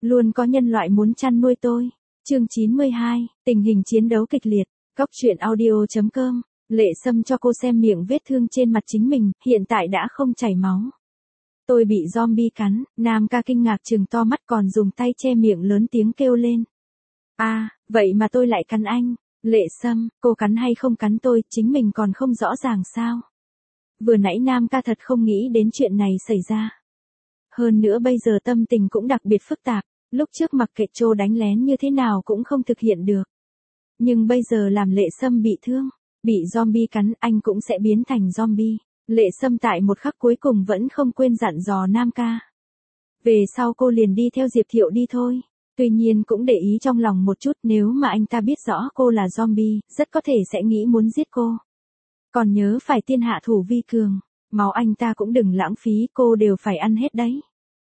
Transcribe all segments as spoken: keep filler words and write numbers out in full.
Luôn có nhân loại muốn chăn nuôi tôi. Chương chín mươi hai, tình hình chiến đấu kịch liệt. Góc truyện audio chấm com. Lệ Sâm cho cô xem miệng vết thương trên mặt chính mình, hiện tại đã không chảy máu. Tôi bị zombie cắn, Nam ca kinh ngạc trừng to mắt còn dùng tay che miệng lớn tiếng kêu lên. A, à, vậy mà tôi lại cắn anh. Lệ Sâm, cô cắn hay không cắn tôi, chính mình còn không rõ ràng sao. Vừa nãy Nam ca thật không nghĩ đến chuyện này xảy ra. Hơn nữa bây giờ tâm tình cũng đặc biệt phức tạp, lúc trước mặc kệ Trô đánh lén như thế nào cũng không thực hiện được. Nhưng bây giờ làm Lệ Sâm bị thương, bị zombie cắn anh cũng sẽ biến thành zombie. Lệ Sâm tại một khắc cuối cùng vẫn không quên dặn dò Nam ca. Về sau cô liền đi theo Diệp Thiệu đi thôi. Tuy nhiên cũng để ý trong lòng một chút, nếu mà anh ta biết rõ cô là zombie, rất có thể sẽ nghĩ muốn giết cô. Còn nhớ phải tiên hạ thủ vi cường, máu anh ta cũng đừng lãng phí, cô đều phải ăn hết đấy.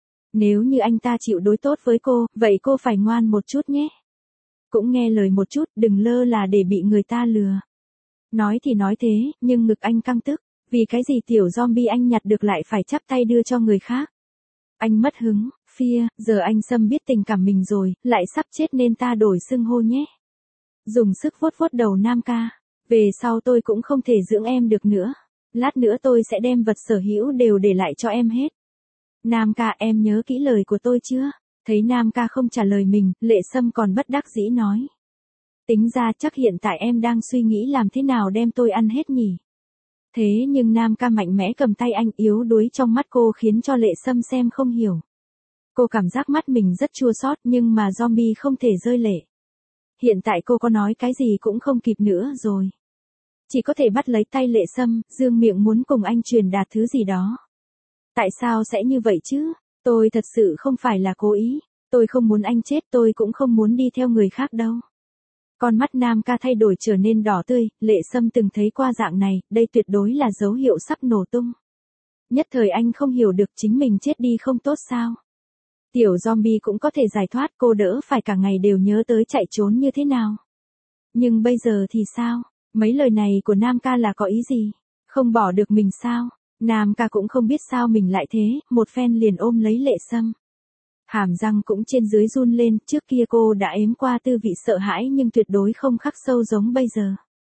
Nếu như anh ta chịu đối tốt với cô, vậy cô phải ngoan một chút nhé. Cũng nghe lời một chút, đừng lơ là để bị người ta lừa. Nói thì nói thế, nhưng ngực anh căng tức, vì cái gì tiểu zombie anh nhặt được lại phải chắp tay đưa cho người khác. Anh mất hứng, phia, giờ anh Sâm biết tình cảm mình rồi, lại sắp chết nên ta đổi xưng hô nhé. Dùng sức vuốt vuốt đầu Nam ca, về sau tôi cũng không thể dưỡng em được nữa. Lát nữa tôi sẽ đem vật sở hữu đều để lại cho em hết. Nam ca, em nhớ kỹ lời của tôi chưa? Thấy Nam ca không trả lời mình, Lệ Sâm còn bất đắc dĩ nói. Tính ra chắc hiện tại em đang suy nghĩ làm thế nào đem tôi ăn hết nhỉ. Thế nhưng Nam ca mạnh mẽ cầm tay anh, yếu đuối trong mắt cô khiến cho Lệ Sâm xem không hiểu. Cô cảm giác mắt mình rất chua xót, nhưng mà zombie không thể rơi lệ. Hiện tại cô có nói cái gì cũng không kịp nữa rồi. Chỉ có thể bắt lấy tay Lệ Sâm, dương miệng muốn cùng anh truyền đạt thứ gì đó. Tại sao sẽ như vậy chứ? Tôi thật sự không phải là cố ý. Tôi không muốn anh chết, tôi cũng không muốn đi theo người khác đâu. Con mắt Nam ca thay đổi trở nên đỏ tươi, Lệ Sâm từng thấy qua dạng này, đây tuyệt đối là dấu hiệu sắp nổ tung. Nhất thời anh không hiểu được chính mình chết đi không tốt sao. Tiểu zombie cũng có thể giải thoát, cô đỡ phải cả ngày đều nhớ tới chạy trốn như thế nào. Nhưng bây giờ thì sao? Mấy lời này của Nam ca là có ý gì? Không bỏ được mình sao? Nam ca cũng không biết sao mình lại thế, một phen liền ôm lấy Lệ Sâm. Hàm răng cũng trên dưới run lên, trước kia cô đã ếm qua tư vị sợ hãi nhưng tuyệt đối không khắc sâu giống bây giờ.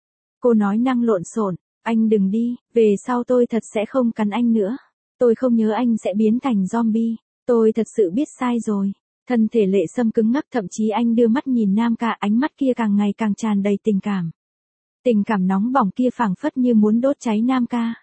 Cô nói năng lộn xộn, anh đừng đi, về sau tôi thật sẽ không cắn anh nữa. Tôi không nhớ anh sẽ biến thành zombie, tôi thật sự biết sai rồi. Thân thể Lệ Sâm cứng ngắc, thậm chí anh đưa mắt nhìn Nam ca, ánh mắt kia càng ngày càng tràn đầy tình cảm. Tình cảm nóng bỏng kia phảng phất như muốn đốt cháy Nam ca.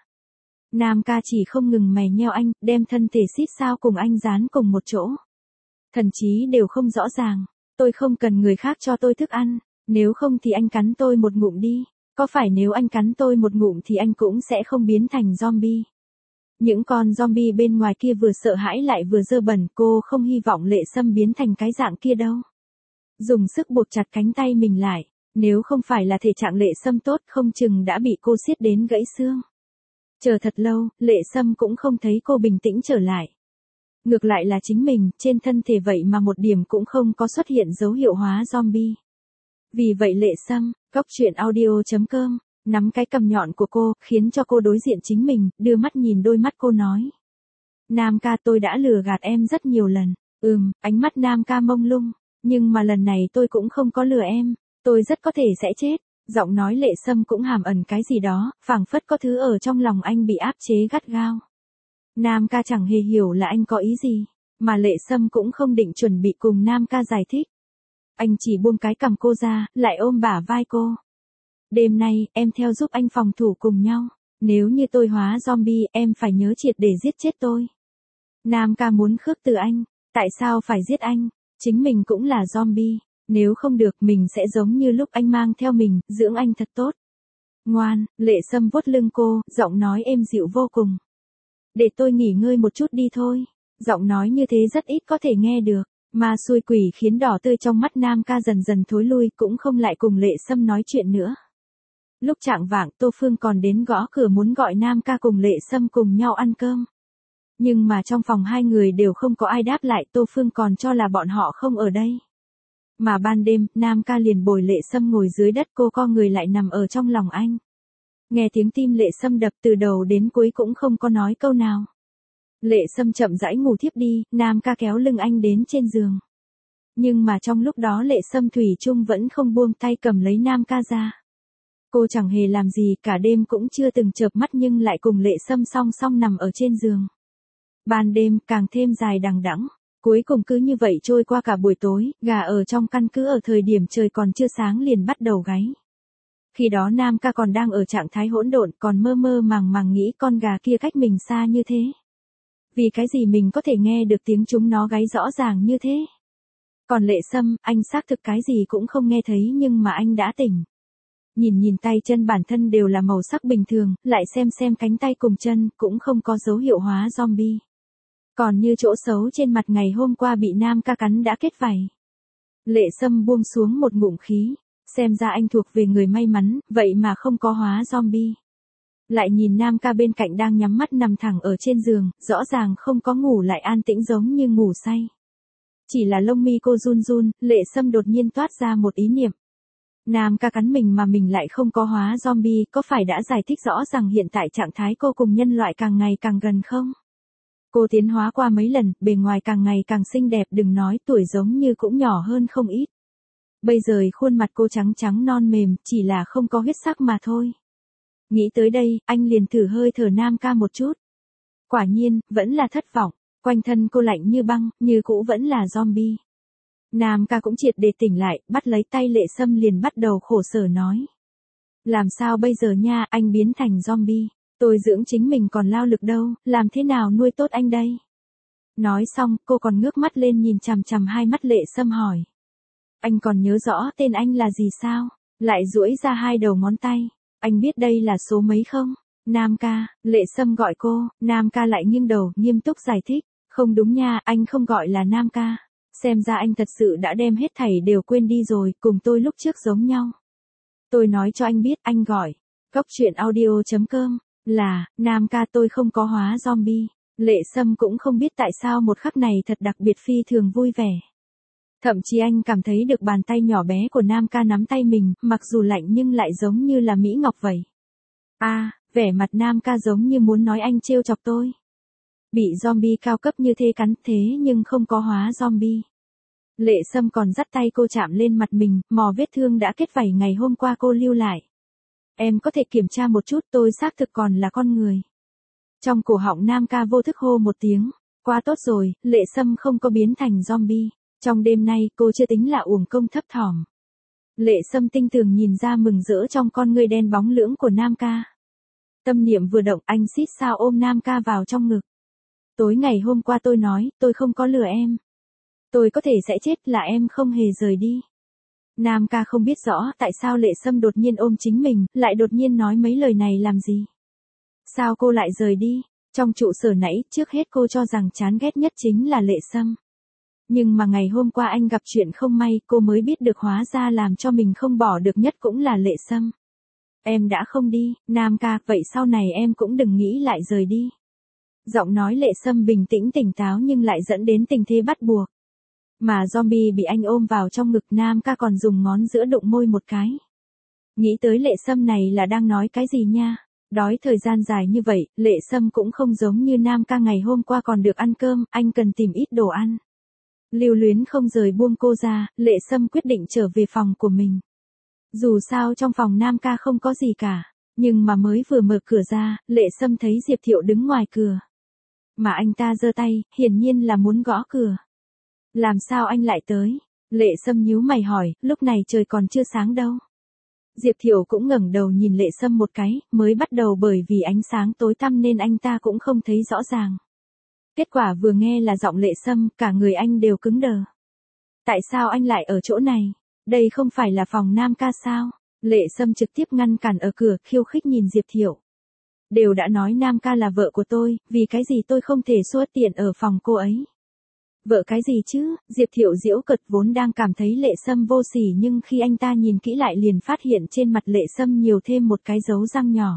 Nam ca chỉ không ngừng mè nheo anh, đem thân thể xít sao cùng anh dán cùng một chỗ. Thần trí đều không rõ ràng, tôi không cần người khác cho tôi thức ăn, nếu không thì anh cắn tôi một ngụm đi, có phải nếu anh cắn tôi một ngụm thì anh cũng sẽ không biến thành zombie. Những con zombie bên ngoài kia vừa sợ hãi lại vừa dơ bẩn, cô không hy vọng Lệ Sâm biến thành cái dạng kia đâu. Dùng sức buộc chặt cánh tay mình lại, nếu không phải là thể trạng Lệ Sâm tốt không chừng đã bị cô siết đến gãy xương. Chờ thật lâu, Lệ Sâm cũng không thấy cô bình tĩnh trở lại. Ngược lại là chính mình, trên thân thể vậy mà một điểm cũng không có xuất hiện dấu hiệu hóa zombie. Vì vậy Lệ Sâm, góc truyện audio chấm com, nắm cái cầm nhọn của cô, khiến cho cô đối diện chính mình, đưa mắt nhìn đôi mắt cô nói. Nam ca, tôi đã lừa gạt em rất nhiều lần. Ừm, ánh mắt Nam ca mông lung, nhưng mà lần này tôi cũng không có lừa em, tôi rất có thể sẽ chết. Giọng nói Lệ Sâm cũng hàm ẩn cái gì đó, phảng phất có thứ ở trong lòng anh bị áp chế gắt gao. Nam ca chẳng hề hiểu là anh có ý gì, mà Lệ Sâm cũng không định chuẩn bị cùng Nam ca giải thích. Anh chỉ buông cái cằm cô ra, lại ôm bả vai cô. Đêm nay, em theo giúp anh phòng thủ cùng nhau. Nếu như tôi hóa zombie, em phải nhớ triệt để giết chết tôi. Nam ca muốn khước từ anh. Tại sao phải giết anh? Chính mình cũng là zombie. Nếu không được mình sẽ giống như lúc anh mang theo mình, dưỡng anh thật tốt. Ngoan, Lệ Sâm vuốt lưng cô, giọng nói êm dịu vô cùng. Để tôi nghỉ ngơi một chút đi thôi. Giọng nói như thế rất ít có thể nghe được. Mà xui quỷ khiến đỏ tươi trong mắt Nam ca dần dần thối lui, cũng không lại cùng Lệ Sâm nói chuyện nữa. Lúc chạng vạng Tô Phương còn đến gõ cửa muốn gọi Nam ca cùng Lệ Sâm cùng nhau ăn cơm. Nhưng mà trong phòng hai người đều không có ai đáp lại, Tô Phương còn cho là bọn họ không ở đây. Mà ban đêm, Nam ca liền bồi Lệ Sâm ngồi dưới đất, cô co người lại nằm ở trong lòng anh. Nghe tiếng tim Lệ Sâm đập từ đầu đến cuối cũng không có nói câu nào. Lệ Sâm chậm rãi ngủ thiếp đi, Nam ca kéo lưng anh đến trên giường. Nhưng mà trong lúc đó Lệ Sâm thủy chung vẫn không buông tay cầm lấy Nam ca ra. Cô chẳng hề làm gì cả đêm cũng chưa từng chợp mắt nhưng lại cùng Lệ Sâm song song nằm ở trên giường. Ban đêm càng thêm dài đằng đẵng, cuối cùng cứ như vậy trôi qua cả buổi tối, gà ở trong căn cứ ở thời điểm trời còn chưa sáng liền bắt đầu gáy. Khi đó Nam ca còn đang ở trạng thái hỗn độn, còn mơ mơ màng màng nghĩ con gà kia cách mình xa như thế. Vì cái gì mình có thể nghe được tiếng chúng nó gáy rõ ràng như thế? Còn Lệ Sâm, anh xác thực cái gì cũng không nghe thấy nhưng mà anh đã tỉnh. Nhìn nhìn tay chân bản thân đều là màu sắc bình thường, lại xem xem cánh tay cùng chân, cũng không có dấu hiệu hóa zombie. Còn như chỗ xấu trên mặt ngày hôm qua bị Nam ca cắn đã kết vảy. Lệ Sâm buông xuống một ngụm khí, xem ra anh thuộc về người may mắn, vậy mà không có hóa zombie. Lại nhìn Nam ca bên cạnh đang nhắm mắt nằm thẳng ở trên giường, rõ ràng không có ngủ lại an tĩnh giống như ngủ say. Chỉ là lông mi cô run run, Lệ Sâm đột nhiên toát ra một ý niệm. Nam ca cắn mình mà mình lại không có hóa zombie, có phải đã giải thích rõ rằng hiện tại trạng thái cô cùng nhân loại càng ngày càng gần không? Cô tiến hóa qua mấy lần, bề ngoài càng ngày càng xinh đẹp, đừng nói tuổi giống như cũng nhỏ hơn không ít. Bây giờ khuôn mặt cô trắng trắng non mềm, chỉ là không có huyết sắc mà thôi. Nghĩ tới đây, anh liền thử hơi thở Nam ca một chút. Quả nhiên, vẫn là thất vọng, quanh thân cô lạnh như băng, như cũ vẫn là zombie. Nam ca cũng triệt để tỉnh lại, bắt lấy tay Lệ Sâm liền bắt đầu khổ sở nói. Làm sao bây giờ nha, anh biến thành zombie, tôi dưỡng chính mình còn lao lực đâu, làm thế nào nuôi tốt anh đây? Nói xong, cô còn ngước mắt lên nhìn chằm chằm hai mắt Lệ Sâm hỏi. Anh còn nhớ rõ tên anh là gì sao? Lại duỗi ra hai đầu ngón tay. Anh biết đây là số mấy không? Nam ca, Lệ Sâm gọi cô, Nam ca lại nghiêng đầu, nghiêm túc giải thích. Không đúng nha, anh không gọi là Nam ca. Xem ra anh thật sự đã đem hết thảy đều quên đi rồi, cùng tôi lúc trước giống nhau. Tôi nói cho anh biết, anh gọi. Cốc truyện audio chấm com là, Nam ca tôi không có hóa zombie. Lệ Sâm cũng không biết tại sao một khắc này thật đặc biệt phi thường vui vẻ. Thậm chí anh cảm thấy được bàn tay nhỏ bé của Nam ca nắm tay mình, mặc dù lạnh nhưng lại giống như là mỹ ngọc vậy. A, à, vẻ mặt Nam ca giống như muốn nói anh trêu chọc tôi. Bị zombie cao cấp như thế cắn thế nhưng không có hóa zombie. Lệ Sâm còn dắt tay cô chạm lên mặt mình, mò vết thương đã kết vảy ngày hôm qua cô lưu lại. Em có thể kiểm tra một chút, tôi xác thực còn là con người. Trong cổ họng Nam ca vô thức hô một tiếng. Quá tốt rồi, Lệ Sâm không có biến thành zombie. Trong đêm nay cô chưa tính là uổng công thấp thỏm. Lệ Sâm tinh tường nhìn ra mừng rỡ trong con ngươi đen bóng lưỡng của Nam ca. Tâm niệm vừa động anh xít sao ôm Nam ca vào trong ngực. Tối ngày hôm qua tôi nói, tôi không có lừa em. Tôi có thể sẽ chết là em không hề rời đi. Nam ca không biết rõ tại sao Lệ Sâm đột nhiên ôm chính mình, lại đột nhiên nói mấy lời này làm gì. Sao cô lại rời đi? Trong trụ sở nãy, trước hết cô cho rằng chán ghét nhất chính là Lệ Sâm. Nhưng mà ngày hôm qua anh gặp chuyện không may, cô mới biết được hóa ra làm cho mình không bỏ được nhất cũng là Lệ Sâm. Em đã không đi, Nam ca, vậy sau này em cũng đừng nghĩ lại rời đi. Giọng nói Lệ Sâm bình tĩnh tỉnh táo nhưng lại dẫn đến tình thế bắt buộc. Mà zombie bị anh ôm vào trong ngực, Nam ca còn dùng ngón giữa đụng môi một cái. Nghĩ tới Lệ Sâm này là đang nói cái gì nha? Đói thời gian dài như vậy, Lệ Sâm cũng không giống như Nam ca ngày hôm qua còn được ăn cơm, anh cần tìm ít đồ ăn. Lưu luyến không rời buông cô ra, Lệ Sâm quyết định trở về phòng của mình. Dù sao trong phòng Nam ca không có gì cả, nhưng mà mới vừa mở cửa ra, Lệ Sâm thấy Diệp Thiệu đứng ngoài cửa. Mà anh ta giơ tay, hiển nhiên là muốn gõ cửa. Làm sao anh lại tới? Lệ Sâm nhíu mày hỏi, lúc này trời còn chưa sáng đâu. Diệp Thiệu cũng ngẩng đầu nhìn Lệ Sâm một cái, mới bắt đầu bởi vì ánh sáng tối tăm nên anh ta cũng không thấy rõ ràng. Kết quả vừa nghe là giọng Lệ Sâm, cả người anh đều cứng đờ. Tại sao anh lại ở chỗ này? Đây không phải là phòng Nam ca sao? Lệ Sâm trực tiếp ngăn cản ở cửa, khiêu khích nhìn Diệp Thiệu. Đều đã nói Nam ca là vợ của tôi, vì cái gì tôi không thể xuất tiện ở phòng cô ấy? Vợ cái gì chứ? Diệp Thiệu giễu cợt, vốn đang cảm thấy Lệ Sâm vô sỉ nhưng khi anh ta nhìn kỹ lại liền phát hiện trên mặt Lệ Sâm nhiều thêm một cái dấu răng nhỏ.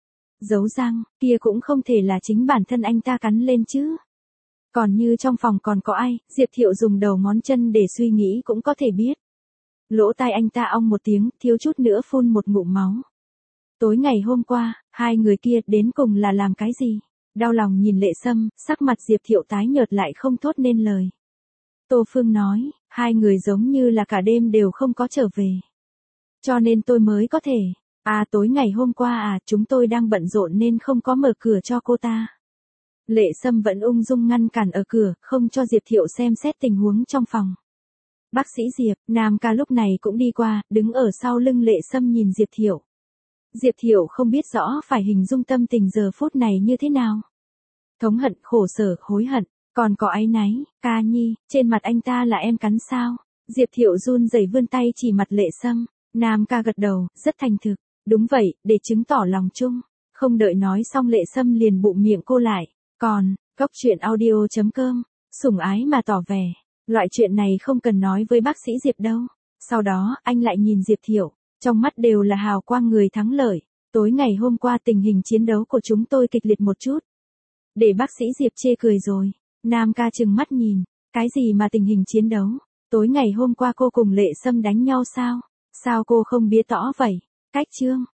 Dấu răng, kia cũng không thể là chính bản thân anh ta cắn lên chứ. Còn như trong phòng còn có ai, Diệp Thiệu dùng đầu ngón chân để suy nghĩ cũng có thể biết. Lỗ tai anh ta ong một tiếng, thiếu chút nữa phun một ngụm máu. Tối ngày hôm qua, hai người kia đến cùng là làm cái gì? Đau lòng nhìn Lệ Sâm, sắc mặt Diệp Thiệu tái nhợt lại không thốt nên lời. Tô Phương nói, Hai người giống như là cả đêm đều không có trở về. Cho nên tôi mới có thể. À tối ngày hôm qua à, chúng tôi đang bận rộn nên không có mở cửa cho cô ta. Lệ Sâm vẫn ung dung ngăn cản ở cửa, không cho Diệp Thiệu xem xét tình huống trong phòng. Bác sĩ Diệp, Nam ca lúc này cũng đi qua, đứng ở sau lưng Lệ Sâm nhìn Diệp Thiệu. Diệp Thiệu không biết rõ phải hình dung tâm tình giờ phút này như thế nào. Thống hận, khổ sở, hối hận, còn có áy náy. Ca Nhi, trên mặt anh ta là em cắn sao? Diệp Thiệu run rẩy vươn tay chỉ mặt Lệ Sâm. Nam ca gật đầu, rất thành thực. Đúng vậy, để chứng tỏ lòng chung. Không đợi nói xong Lệ Sâm liền bụm miệng cô lại. Còn, Cốc Truyện Audio chấm com, sủng ái mà tỏ vẻ. Loại chuyện này không cần nói với bác sĩ Diệp đâu. Sau đó, anh lại nhìn Diệp Thiệu. Trong mắt đều là hào quang người thắng lợi. Tối ngày hôm qua tình hình chiến đấu của chúng tôi kịch liệt một chút. Để bác sĩ Diệp chê cười rồi. Nam ca trừng mắt nhìn. Cái gì mà tình hình chiến đấu? Tối ngày hôm qua cô cùng Lệ Sâm đánh nhau sao? Sao cô không biết rõ vậy? Cách chương.